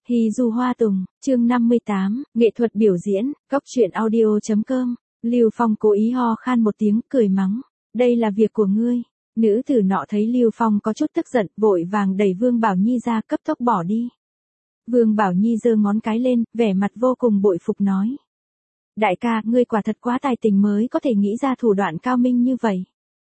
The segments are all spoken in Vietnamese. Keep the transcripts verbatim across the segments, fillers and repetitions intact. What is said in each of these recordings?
Hy Du Hoa Tùng, chương năm mươi tám, nghệ thuật biểu diễn, góc truyện audio.com. Lưu Phong cố ý ho khan một tiếng, cười mắng. Đây là việc của ngươi. Nữ tử nọ thấy Lưu Phong có chút tức giận, vội vàng đẩy Vương Bảo Nhi ra, cấp tốc bỏ đi. Vương Bảo Nhi giơ ngón cái lên, vẻ mặt vô cùng bội phục nói. Đại ca, ngươi quả thật quá tài tình mới có thể nghĩ ra thủ đoạn cao minh như vậy.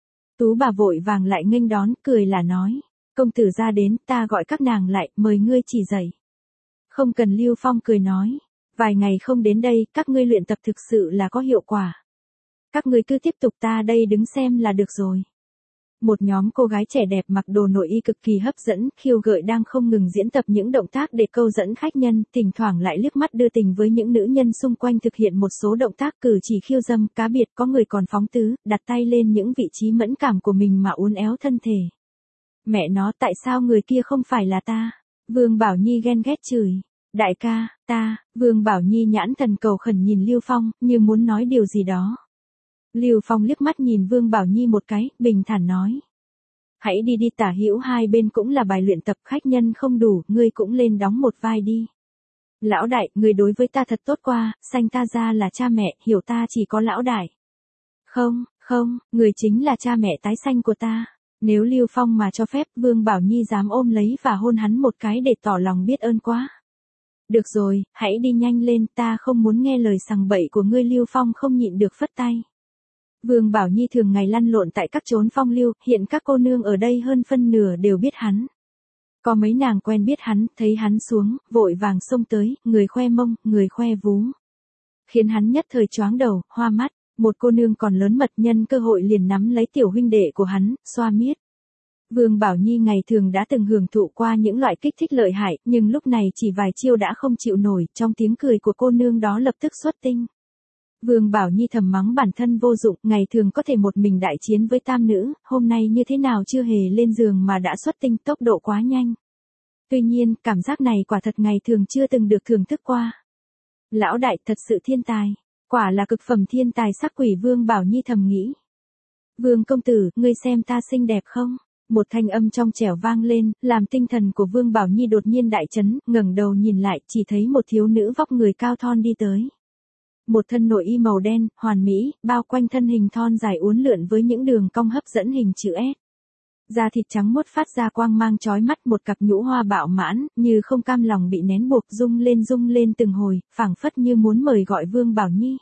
Tú bà vội vàng lại nghênh đón, cười là nói. Công tử ra đến, ta gọi các nàng lại, mời ngươi chỉ dạy. Không cần. Lưu Phong cười nói. Vài ngày không đến đây, các ngươi luyện tập thực sự là có hiệu quả. Các ngươi cứ tiếp tục, ta đây đứng xem là được rồi. Một nhóm cô gái trẻ đẹp mặc đồ nội y cực kỳ hấp dẫn, khiêu gợi đang không ngừng diễn tập những động tác để câu dẫn khách nhân, thỉnh thoảng lại liếc mắt đưa tình với những nữ nhân xung quanh thực hiện một số động tác cử chỉ khiêu dâm, cá biệt có người còn phóng tứ, đặt tay lên những vị trí mẫn cảm của mình mà uốn éo thân thể. Mẹ nó, tại sao người kia không phải là ta? Vương Bảo Nhi ghen ghét chửi. Đại ca, ta, Vương Bảo Nhi nhãn thần cầu khẩn nhìn Lưu Phong, như muốn nói điều gì đó. Lưu Phong liếc mắt nhìn Vương Bảo Nhi một cái, bình thản nói. Hãy đi đi, tả hữu hai bên cũng là bài luyện tập, khách nhân không đủ, ngươi cũng lên đóng một vai đi. Lão đại, ngươi đối với ta thật tốt qua, sanh ta ra là cha mẹ, hiểu ta chỉ có lão đại. Không, không, người chính là cha mẹ tái sanh của ta. Nếu Lưu Phong mà cho phép, Vương Bảo Nhi dám ôm lấy và hôn hắn một cái để tỏ lòng biết ơn quá. Được rồi, hãy đi nhanh lên, ta không muốn nghe lời sằng bậy của ngươi. Lưu Phong không nhịn được phất tay. Vương Bảo Nhi thường ngày lăn lộn tại các chốn phong lưu, hiện các cô nương ở đây hơn phân nửa đều biết hắn. Có mấy nàng quen biết hắn, thấy hắn xuống, vội vàng xông tới, người khoe mông, người khoe vú. Khiến hắn nhất thời choáng đầu, hoa mắt. Một cô nương còn lớn mật nhân cơ hội liền nắm lấy tiểu huynh đệ của hắn, xoa miết. Vương Bảo Nhi ngày thường đã từng hưởng thụ qua những loại kích thích lợi hại, nhưng lúc này chỉ vài chiêu đã không chịu nổi, trong tiếng cười của cô nương đó lập tức xuất tinh. Vương Bảo Nhi thầm mắng bản thân vô dụng, ngày thường có thể một mình đại chiến với tam nữ, hôm nay như thế nào chưa hề lên giường mà đã xuất tinh, tốc độ quá nhanh. Tuy nhiên, cảm giác này quả thật ngày thường chưa từng được thưởng thức qua. Lão đại thật sự thiên tài. Quả là cực phẩm thiên tài sắc quỷ. Vương Bảo Nhi thầm nghĩ. Vương công tử, ngươi xem ta xinh đẹp không? Một thanh âm trong trẻo vang lên, làm tinh thần của Vương Bảo Nhi đột nhiên đại chấn, ngẩng đầu nhìn lại, chỉ thấy một thiếu nữ vóc người cao thon đi tới. Một thân nội y màu đen, hoàn mỹ, bao quanh thân hình thon dài uốn lượn với những đường cong hấp dẫn hình chữ S. Da thịt trắng muốt phát ra quang mang chói mắt, một cặp nhũ hoa bạo mãn, như không cam lòng bị nén buộc, rung lên rung lên từng hồi, phảng phất như muốn mời gọi Vương Bảo Nhi.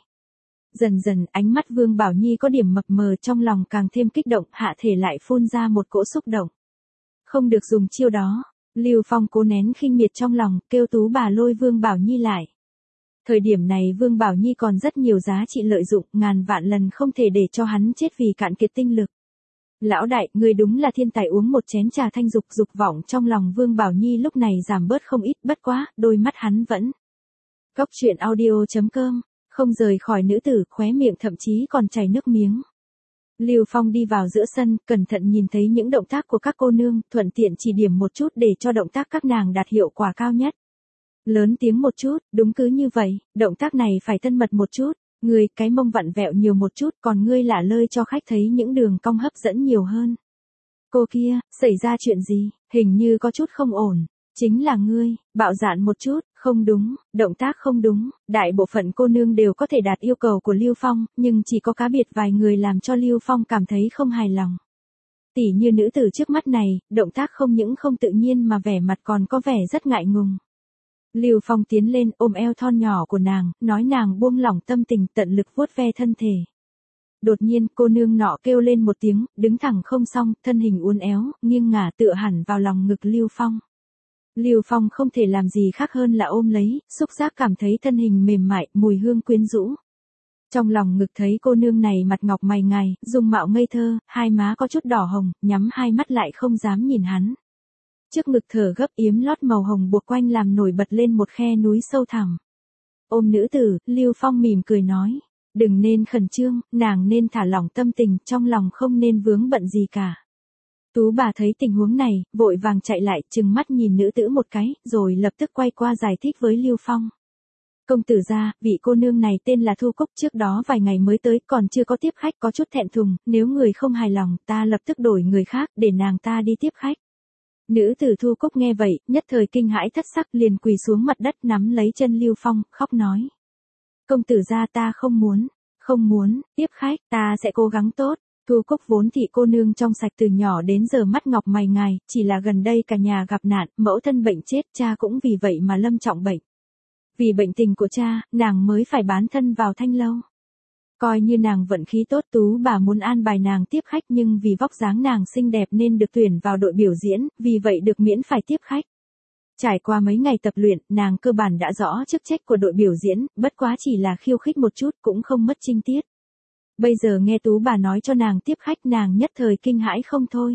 Dần dần, ánh mắt Vương Bảo Nhi có điểm mập mờ, trong lòng càng thêm kích động, hạ thể lại phun ra một cỗ xúc động. Không được dùng chiêu đó. Lưu Phong cố nén khinh miệt trong lòng, kêu Tú bà lôi Vương Bảo Nhi lại. Thời điểm này Vương Bảo Nhi còn rất nhiều giá trị lợi dụng, ngàn vạn lần không thể để cho hắn chết vì cạn kiệt tinh lực. Lão đại, người đúng là thiên tài. Uống một chén trà thanh dục. Dục vọng trong lòng Vương Bảo Nhi lúc này giảm bớt không ít, bất quá, đôi mắt hắn vẫn. Góc truyện audio.com, không rời khỏi nữ tử, khóe miệng thậm chí còn chảy nước miếng. Lưu Phong đi vào giữa sân, cẩn thận nhìn thấy những động tác của các cô nương, thuận tiện chỉ điểm một chút để cho động tác các nàng đạt hiệu quả cao nhất. Lớn tiếng một chút, đúng cứ như vậy, động tác này phải thân mật một chút. Ngươi, cái mông vặn vẹo nhiều một chút, còn ngươi lả lơi cho khách thấy những đường cong hấp dẫn nhiều hơn. Cô kia, xảy ra chuyện gì, hình như có chút không ổn. Chính là ngươi, bạo dạn một chút, không đúng, động tác không đúng. Đại bộ phận cô nương đều có thể đạt yêu cầu của Lưu Phong, nhưng chỉ có cá biệt vài người làm cho Lưu Phong cảm thấy không hài lòng. Tỉ như nữ tử trước mắt này, động tác không những không tự nhiên mà vẻ mặt còn có vẻ rất ngại ngùng. Lưu Phong tiến lên, ôm eo thon nhỏ của nàng, nói nàng buông lỏng tâm tình, tận lực vuốt ve thân thể. Đột nhiên, cô nương nọ kêu lên một tiếng, đứng thẳng không xong, thân hình uốn éo, nghiêng ngả tựa hẳn vào lòng ngực Lưu Phong. Lưu Phong không thể làm gì khác hơn là ôm lấy, xúc giác cảm thấy thân hình mềm mại, mùi hương quyến rũ. Trong lòng ngực thấy cô nương này mặt ngọc mày ngài, dung mạo ngây thơ, hai má có chút đỏ hồng, nhắm hai mắt lại không dám nhìn hắn. Trước ngực thở gấp, yếm lót màu hồng buộc quanh làm nổi bật lên một khe núi sâu thẳm. Ôm nữ tử, Lưu Phong mỉm cười nói. Đừng nên khẩn trương, nàng nên thả lỏng tâm tình, trong lòng không nên vướng bận gì cả. Tú bà thấy tình huống này, vội vàng chạy lại, trừng mắt nhìn nữ tử một cái, rồi lập tức quay qua giải thích với Lưu Phong. Công tử gia, vị cô nương này tên là Thu Cúc, trước đó vài ngày mới tới, còn chưa có tiếp khách, có chút thẹn thùng, nếu người không hài lòng, ta lập tức đổi người khác, để nàng ta đi tiếp khách. Nữ tử Thu Cúc nghe vậy, nhất thời kinh hãi thất sắc, liền quỳ xuống mặt đất nắm lấy chân Lưu Phong, khóc nói. Công tử gia, ta không muốn, không muốn, tiếp khách, ta sẽ cố gắng tốt. Thu Cúc vốn thị cô nương trong sạch từ nhỏ đến giờ mắt ngọc mày ngài, chỉ là gần đây cả nhà gặp nạn, mẫu thân bệnh chết, cha cũng vì vậy mà lâm trọng bệnh. Vì bệnh tình của cha, nàng mới phải bán thân vào thanh lâu. Coi như nàng vận khí tốt, Tú bà muốn an bài nàng tiếp khách, nhưng vì vóc dáng nàng xinh đẹp nên được tuyển vào đội biểu diễn, vì vậy được miễn phải tiếp khách. Trải qua mấy ngày tập luyện, nàng cơ bản đã rõ chức trách của đội biểu diễn, bất quá chỉ là khiêu khích một chút cũng không mất trinh tiết. Bây giờ nghe Tú bà nói cho nàng tiếp khách, nàng nhất thời kinh hãi không thôi.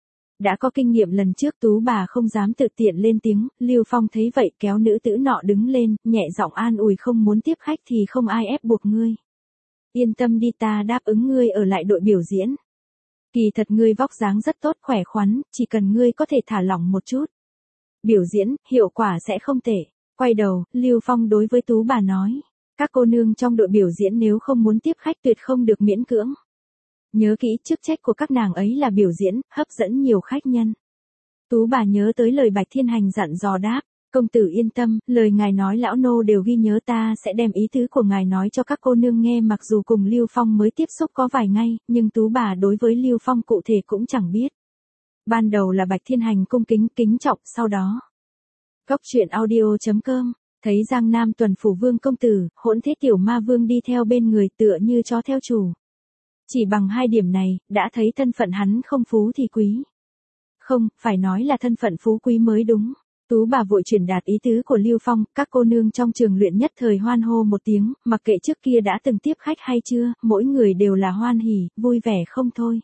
Đã có kinh nghiệm lần trước, Tú bà không dám tự tiện lên tiếng, Lưu Phong thấy vậy kéo nữ tử nọ đứng lên, nhẹ giọng an ủi, không muốn tiếp khách thì không ai ép buộc ngươi. Yên tâm đi, ta đáp ứng ngươi ở lại đội biểu diễn. Kỳ thật ngươi vóc dáng rất tốt, khỏe khoắn, chỉ cần ngươi có thể thả lỏng một chút. Biểu diễn, hiệu quả sẽ không tệ. Quay đầu, Lưu Phong đối với Tú bà nói. Các cô nương trong đội biểu diễn nếu không muốn tiếp khách tuyệt không được miễn cưỡng. Nhớ kỹ, chức trách của các nàng ấy là biểu diễn, hấp dẫn nhiều khách nhân. Tú bà nhớ tới lời Bạch Thiên Hành dặn dò đáp. Công tử yên tâm, lời ngài nói lão nô đều ghi nhớ, ta sẽ đem ý tứ của ngài nói cho các cô nương nghe. Mặc dù cùng Lưu Phong mới tiếp xúc có vài ngày, nhưng Tú bà đối với Lưu Phong cụ thể cũng chẳng biết. Ban đầu là Bạch Thiên Hành cung kính kính trọng, sau đó. Cốc truyện audio chấm com, thấy Giang Nam tuần phủ Vương công tử, hỗn thế tiểu ma vương đi theo bên người tựa như chó theo chủ. Chỉ bằng hai điểm này, đã thấy thân phận hắn không phú thì quý. Không, phải nói là thân phận phú quý mới đúng. Tú bà vội truyền đạt ý tứ của Lưu Phong, các cô nương trong trường luyện nhất thời hoan hô một tiếng, mặc kệ trước kia đã từng tiếp khách hay chưa, mỗi người đều là hoan hỉ, vui vẻ không thôi.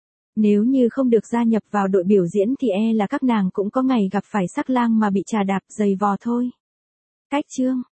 Nếu như không được gia nhập vào đội biểu diễn thì e là các nàng cũng có ngày gặp phải sắc lang mà bị trà đạp giày vò thôi. Cách chương